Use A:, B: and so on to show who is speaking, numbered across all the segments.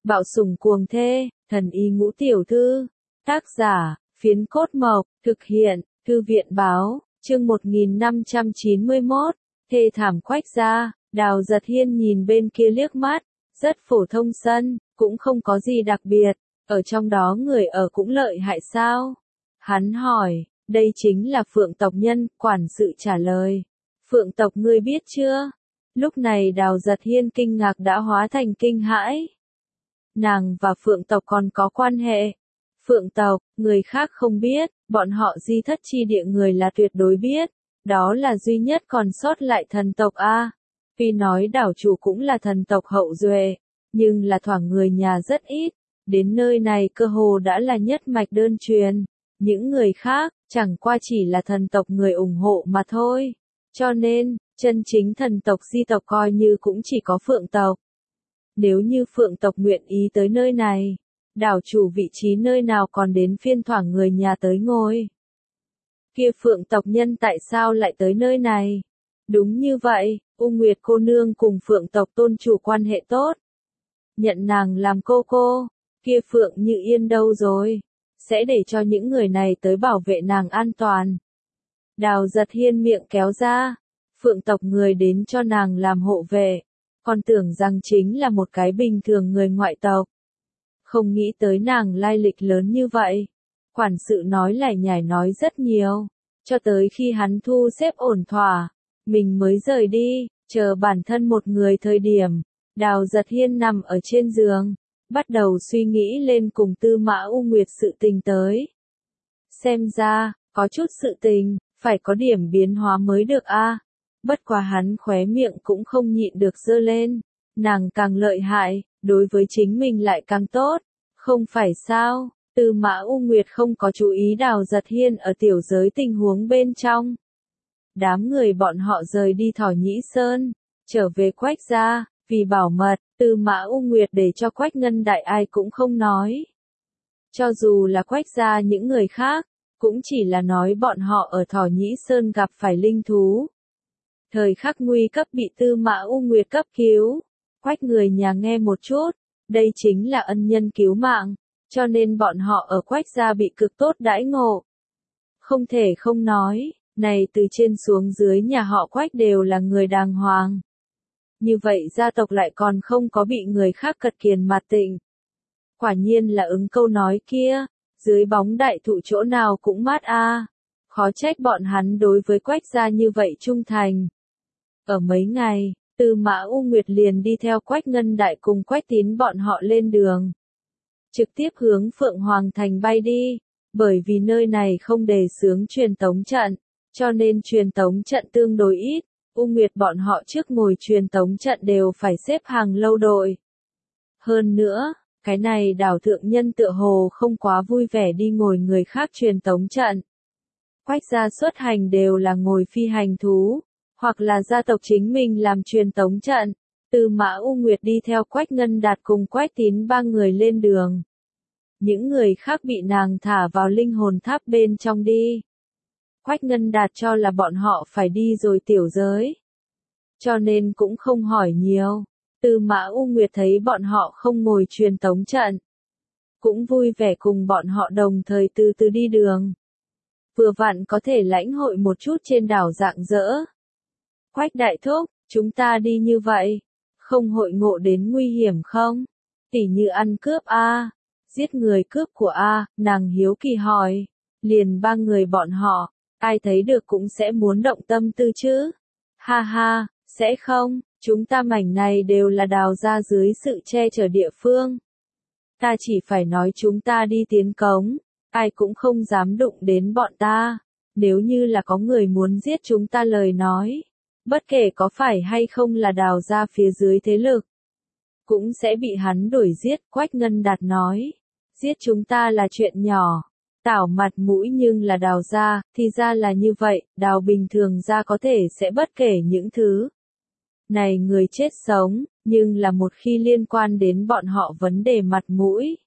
A: Bạo sủng cuồng thê, thần y ngũ tiểu thư. Tác giả, Phiến Cốt Mộc, thực hiện, Thư viện báo, chương 1591, thê thảm Quách gia. Đào Giật Hiên nhìn bên kia liếc mắt, rất phổ thông sân, cũng không có gì đặc biệt, ở trong đó người ở cũng lợi hại sao? Hắn hỏi, đây chính là Phượng tộc nhân, quản sự trả lời. Phượng tộc ngươi biết chưa? Lúc này Đào Giật Hiên kinh ngạc đã hóa thành kinh hãi. Nàng và Phượng tộc còn có quan hệ. Phượng tộc, người khác không biết, bọn họ Di Thất Chi Địa người là tuyệt đối biết, đó là duy nhất còn sót lại thần tộc A. Tuy nói đảo chủ cũng là thần tộc hậu duệ, nhưng là thoảng người nhà rất ít, đến nơi này cơ hồ đã là nhất mạch đơn truyền. Những người khác, chẳng qua chỉ là thần tộc người ủng hộ mà thôi. Cho nên, chân chính thần tộc Di tộc coi như cũng chỉ có Phượng tộc. Nếu như Phượng tộc nguyện ý tới nơi này, đảo chủ vị trí nơi nào còn đến phiên thoảng người nhà tới ngồi. Kia Phượng tộc nhân tại sao lại tới nơi này? Đúng như vậy, U Nguyệt cô nương cùng Phượng tộc tôn chủ quan hệ tốt. Nhận nàng làm cô, kia Phượng Như Yên đâu rồi? Sẽ để cho những người này tới bảo vệ nàng an toàn. Đào Giật Hiên miệng kéo ra, Phượng tộc người đến cho nàng làm hộ vệ, còn tưởng rằng chính là một cái bình thường người ngoại tộc. Không nghĩ tới nàng lai lịch lớn như vậy. Quản sự nói lải nhải nói rất nhiều, cho tới khi hắn thu xếp ổn thỏa, mình mới rời đi, chờ bản thân một người thời điểm. Đào Giật Hiên nằm ở trên giường, bắt đầu suy nghĩ lên cùng Tư Mã U Nguyệt sự tình tới. Xem ra, có chút sự tình, phải có điểm biến hóa mới được a. Bất quá hắn khóe miệng cũng không nhịn được giơ lên, nàng càng lợi hại, đối với chính mình lại càng tốt, không phải sao? Tư Mã U Nguyệt không có chú ý Đào Giật Hiên ở tiểu giới tình huống bên trong. Đám người bọn họ rời đi Thỏ Nhĩ Sơn, trở về Quách gia, vì bảo mật, Tư Mã U Nguyệt để cho Quách Ngân Đại ai cũng không nói. Cho dù là Quách gia những người khác, cũng chỉ là nói bọn họ ở Thỏ Nhĩ Sơn gặp phải linh thú. Thời khắc nguy cấp bị Tư Mã U Nguyệt cấp cứu. Quách người nhà nghe một chút, đây chính là ân nhân cứu mạng, cho nên bọn họ ở Quách gia bị cực tốt đãi ngộ. Không thể không nói, này từ trên xuống dưới nhà họ Quách đều là người đàng hoàng. Như vậy gia tộc lại còn không có bị người khác cật kiền mặt tịnh. Quả nhiên là ứng câu nói kia, dưới bóng đại thụ chỗ nào cũng mát a. Khó trách bọn hắn đối với Quách gia như vậy trung thành. Ở mấy ngày, Tư Mã U Nguyệt liền đi theo Quách Ngân Đại cùng Quách Tín bọn họ lên đường. Trực tiếp hướng Phượng Hoàng Thành bay đi, bởi vì nơi này không đề xướng truyền tống trận, cho nên truyền tống trận tương đối ít. U Nguyệt bọn họ trước ngồi truyền tống trận đều phải xếp hàng lâu đội. Hơn nữa, cái này đảo thượng nhân tựa hồ không quá vui vẻ đi ngồi người khác truyền tống trận. Quách gia xuất hành đều là ngồi phi hành thú, hoặc là gia tộc chính mình làm truyền tống trận. Tư Mã U Nguyệt đi theo Quách Ngân Đạt cùng Quách Tín ba người lên đường. Những người khác bị nàng thả vào linh hồn tháp bên trong đi. Quách Ngân Đạt cho là bọn họ phải đi rồi tiểu giới. Cho nên cũng không hỏi nhiều. Tư Mã U Nguyệt thấy bọn họ không ngồi truyền tống trận, cũng vui vẻ cùng bọn họ đồng thời từ từ đi đường. Vừa vặn có thể lãnh hội một chút trên đảo rạng rỡ. Quách đại thúc, chúng ta đi như vậy, không hội ngộ đến nguy hiểm không? Tỉ như ăn cướp a, giết người cướp của a, nàng hiếu kỳ hỏi. Liền ba người bọn họ, ai thấy được cũng sẽ muốn động tâm tư chứ? Ha ha, sẽ không, chúng ta mảnh này đều là đào ra dưới sự che chở địa phương. Ta chỉ phải nói chúng ta đi tiến cống, ai cũng không dám đụng đến bọn ta. Nếu như là có người muốn giết chúng ta lời nói, bất kể có phải hay không là đào ra phía dưới thế lực, cũng sẽ bị hắn đuổi giết. Quách Ngân Đạt nói, giết chúng ta là chuyện nhỏ, tảo mặt mũi, nhưng là đào ra, thì ra là như vậy, đào bình thường ra có thể sẽ bất kể những thứ này người chết sống, nhưng là một khi liên quan đến bọn họ vấn đề mặt mũi,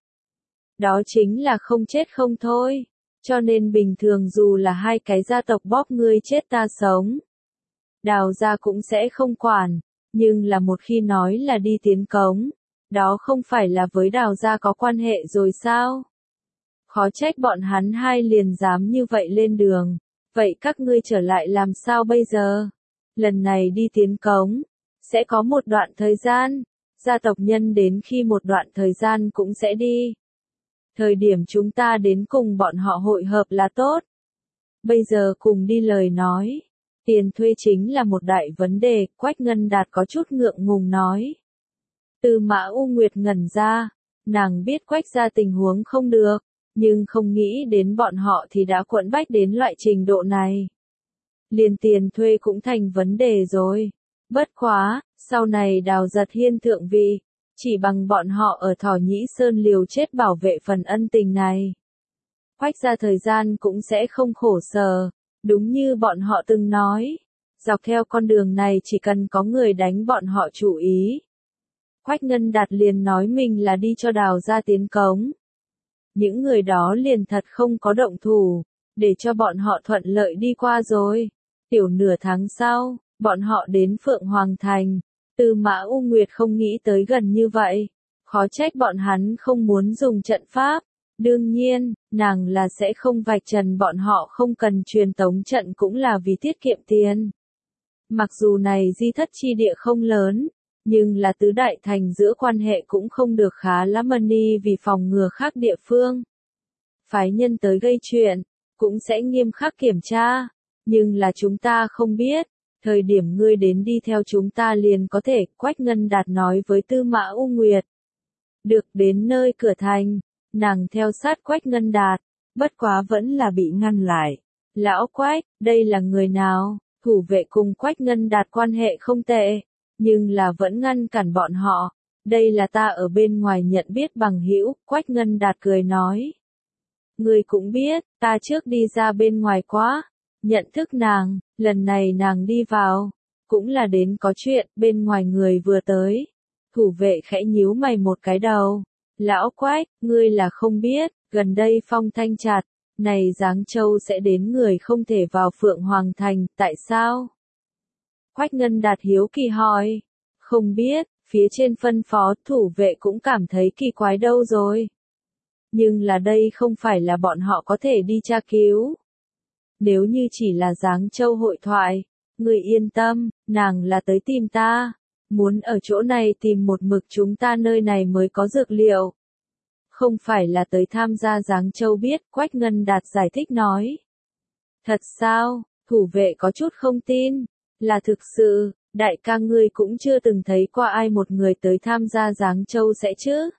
A: đó chính là không chết không thôi. Cho nên bình thường dù là hai cái gia tộc bóp ngươi chết ta sống, đào ra cũng sẽ không quản, nhưng là một khi nói là đi tiến cống, Đó không phải là với Đào gia có quan hệ rồi sao? Khó trách bọn hắn hai liền dám như vậy lên đường. Vậy các ngươi trở lại làm sao bây giờ? Lần này đi tiến cống, sẽ có một đoạn thời gian, gia tộc nhân đến khi một đoạn thời gian cũng sẽ đi. Thời điểm chúng ta đến cùng bọn họ hội hợp là tốt. Bây giờ cùng đi lời nói. Tiền thuê chính là một đại vấn đề, Quách Ngân Đạt có chút ngượng ngùng nói. Tư Mã U Nguyệt ngẩn ra, nàng biết Quách gia tình huống không được, nhưng không nghĩ đến bọn họ thì đã quẫn bách đến loại trình độ này. Liền tiền thuê cũng thành vấn đề rồi. Bất quá, sau này Đào Giật Hiên thượng vị, chỉ bằng bọn họ ở Thỏ Nhĩ Sơn liều chết bảo vệ phần ân tình này. Quách gia thời gian cũng sẽ không khổ sở, đúng như bọn họ từng nói. Dọc theo con đường này chỉ cần có người đánh bọn họ chủ ý. Quách Ngân Đạt liền nói mình là đi cho Đào gia tiến cống. Những người đó liền thật không có động thủ, để cho bọn họ thuận lợi đi qua rồi. Tiểu nửa tháng sau, bọn họ đến Phượng Hoàng Thành. Tư Mã U Nguyệt không nghĩ tới gần như vậy. Khó trách bọn hắn không muốn dùng trận pháp. Đương nhiên, nàng là sẽ không vạch trần bọn họ không cần truyền tống trận cũng là vì tiết kiệm tiền. Mặc dù này di thất chi địa không lớn, nhưng là tứ đại thành giữa quan hệ cũng không được khá lắm ni vì phòng ngừa khác địa phương. Phái nhân tới gây chuyện, cũng sẽ nghiêm khắc kiểm tra, nhưng là chúng ta không biết, thời điểm ngươi đến đi theo chúng ta liền có thể, Quách Ngân Đạt nói với Tư Mã U Nguyệt. Được đến nơi cửa thành, nàng theo sát Quách Ngân Đạt, bất quá vẫn là bị ngăn lại. Lão Quách, đây là người nào? Thủ vệ cùng Quách Ngân Đạt quan hệ không tệ, nhưng là vẫn ngăn cản bọn họ. Đây là ta ở bên ngoài nhận biết bằng hữu, Quách Ngân Đạt cười nói. Người cũng biết, ta trước đi ra bên ngoài quá, nhận thức nàng, lần này nàng đi vào, cũng là đến có chuyện, bên ngoài người vừa tới. Thủ vệ khẽ nhíu mày một cái đầu. Lão Quách, ngươi là không biết, gần đây phong thanh chặt, này Giáng Châu sẽ đến người không thể vào Phượng Hoàng Thành, tại sao? Quách Ngân Đạt hiếu kỳ hỏi. Không biết, phía trên phân phó thủ vệ cũng cảm thấy kỳ quái đâu rồi. Nhưng là đây không phải là bọn họ có thể đi tra cứu. Nếu như chỉ là Giáng Châu hội thoại, người yên tâm, nàng là tới tìm ta. Muốn ở chỗ này tìm một mực chúng ta nơi này mới có dược liệu. Không phải là tới tham gia Giáng Châu biết, Quách Ngân Đạt giải thích nói. Thật sao, thủ vệ có chút không tin, là thực sự, đại ca ngươi cũng chưa từng thấy qua ai một người tới tham gia Giáng Châu sẽ chứ.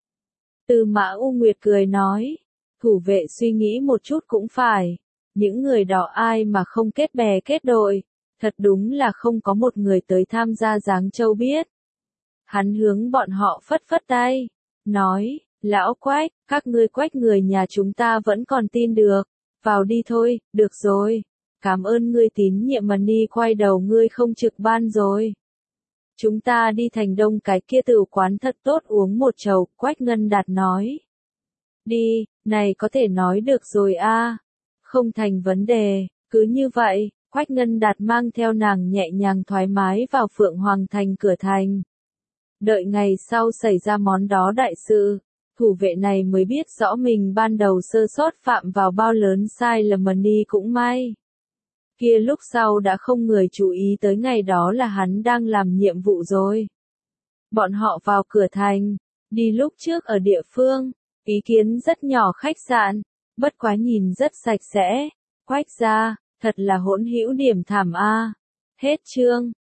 A: Tư Mã U Nguyệt cười nói, thủ vệ suy nghĩ một chút cũng phải, những người đó ai mà không kết bè kết đội, thật đúng là không có một người tới tham gia Giáng Châu biết. Hắn hướng bọn họ phất phất tay, nói, lão Quách, các ngươi Quách người nhà chúng ta vẫn còn tin được, vào đi thôi, được rồi, cảm ơn ngươi tín nhiệm mà ni quay đầu ngươi không trực ban rồi. Chúng ta đi thành đông cái kia tửu quán thật tốt uống một chầu, Quách Ngân Đạt nói. Đi, này có thể nói được rồi a, không thành vấn đề, cứ như vậy, Quách Ngân Đạt mang theo nàng nhẹ nhàng thoải mái vào Phượng Hoàng Thành cửa thành. Đợi ngày sau xảy ra món đó đại sự, thủ vệ này mới biết rõ mình ban đầu sơ sót phạm vào bao lớn sai lầm mà ni cũng may. Kia lúc sau đã không người chú ý tới ngày đó là hắn đang làm nhiệm vụ rồi. Bọn họ vào cửa thành, đi lúc trước ở địa phương, ý kiến rất nhỏ khách sạn, bất quá nhìn rất sạch sẽ, Quách gia, thật là hỗn hữu điểm thảm a. Hết chương.